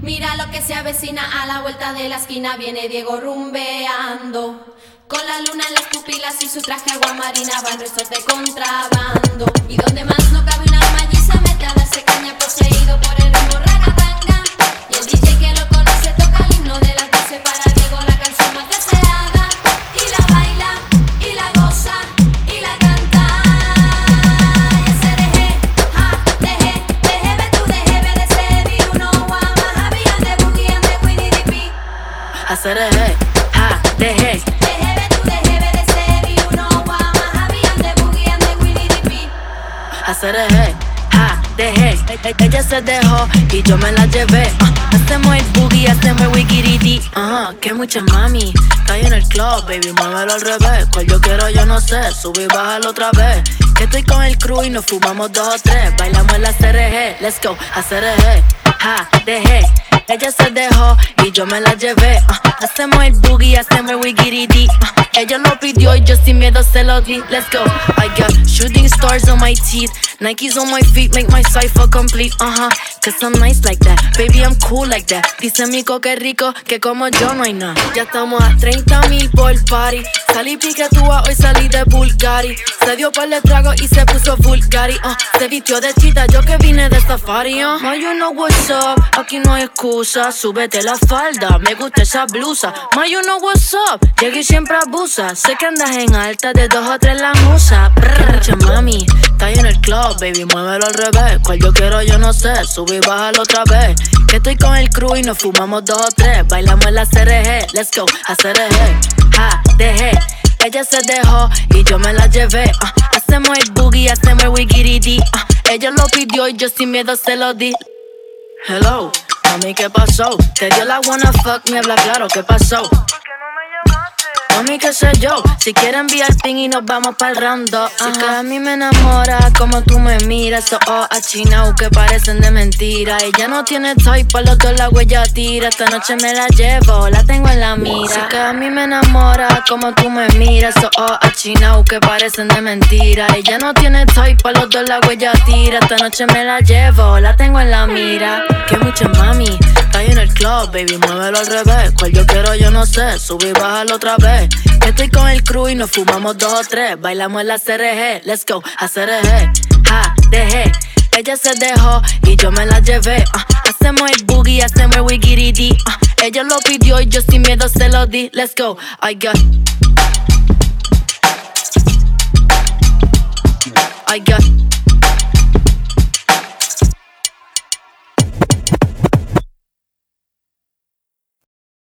Mira lo que se avecina a la vuelta de la esquina. Viene Diego rumbeando, con la luna en las pupilas y su traje aguamarina. Van restos de contrabando, y donde más no cabe una malla y se mete a darse caña, poseído por el ritmo ragatanga. Y el DJ que lo conoce toca el himno de las 12 para Diego, la canción más deseada. Y la baila, y la goza, y la canta. Y ese deje, ja, deje, deje, ve tú, deje, ve de ese vi uno guama, Javi, ande, boogie, ande, Winnie the Pooh. Hacer eje, ja, deje. Hacer eje, ja, dejé. Ella se dejó y yo me la llevé. Hacemos el boogie, hacemos el wikiriti. Que mucha mami. Está ahí en el club, baby, muévelo al revés. Cual yo quiero, yo no sé. Sube y bájalo otra vez. Que estoy con el crew y nos fumamos 2 o 3. Bailamos en la CRG, let's go. Hacer eje, ja, dejé. Ella se dejó y yo me la llevé. Hacemos el boogie, hacemos el wikiriti. Ella lo pidió y yo sin miedo se lo di. Let's go. I got shooting stars on my teeth, Nikes on my feet, make my cipher complete. Cause I'm nice like that, baby, I'm cool like that. Dice Mico que rico, que como yo no hay nada. Ya estamos a 30,000 por party. Salí piquetúa, hoy salí de Bulgari. Se dio par de trago y se puso Bulgari. Se vistió de chita, yo que vine de safari. Ma, you know what's up, aquí no hay excusa. Súbete la falda, me gusta esa blusa. Ma, you know what's up, llegué y siempre abusa. Sé que andas en alta, de 2 o 3 la musa. Mucha mami, está ahí en el club, baby, muévelo al revés. Cual yo quiero, yo no sé, sube y bájalo otra vez. Que estoy con el crew y nos fumamos 2 o 3. Bailamos en la CRG, let's go, hacer eje, ja, dejé. Ella se dejó y yo me la llevé. Hacemos el boogie, hacemos el wikiriti. Ella lo pidió y yo sin miedo se lo di. Hello, mami, ¿qué pasó? Te dio la wanna fuck, me habla claro, ¿qué pasó? Mami, qué sé yo, si quieres enviar ping y nos vamos pa'l round 2. Si que a mí me enamora como tú me miras. Esos ojos achinados que parecen de mentira. Ella no tiene toy, por los 2 la huella tira. Esta noche me la llevo, la tengo en la mira. Si que a mí me enamora como tú me miras. Esos ojos achinados que parecen de mentira. Ella no tiene toy, por los 2 la huella tira. Esta noche me la llevo, la tengo en la mira. Que mucha mami, está ahí en el club, baby, muévelo al revés. Cual yo quiero, yo no sé, sube y bájalo otra vez. Que estoy con el crew y nos fumamos 2 o 3. Bailamos en la CRG, let's go, hacer eje, ja, dejé. Ella se dejó y yo me la llevé. Hacemos el boogie, hacemos el wikiriti. Ella lo pidió y yo sin miedo se lo di. Let's go, I got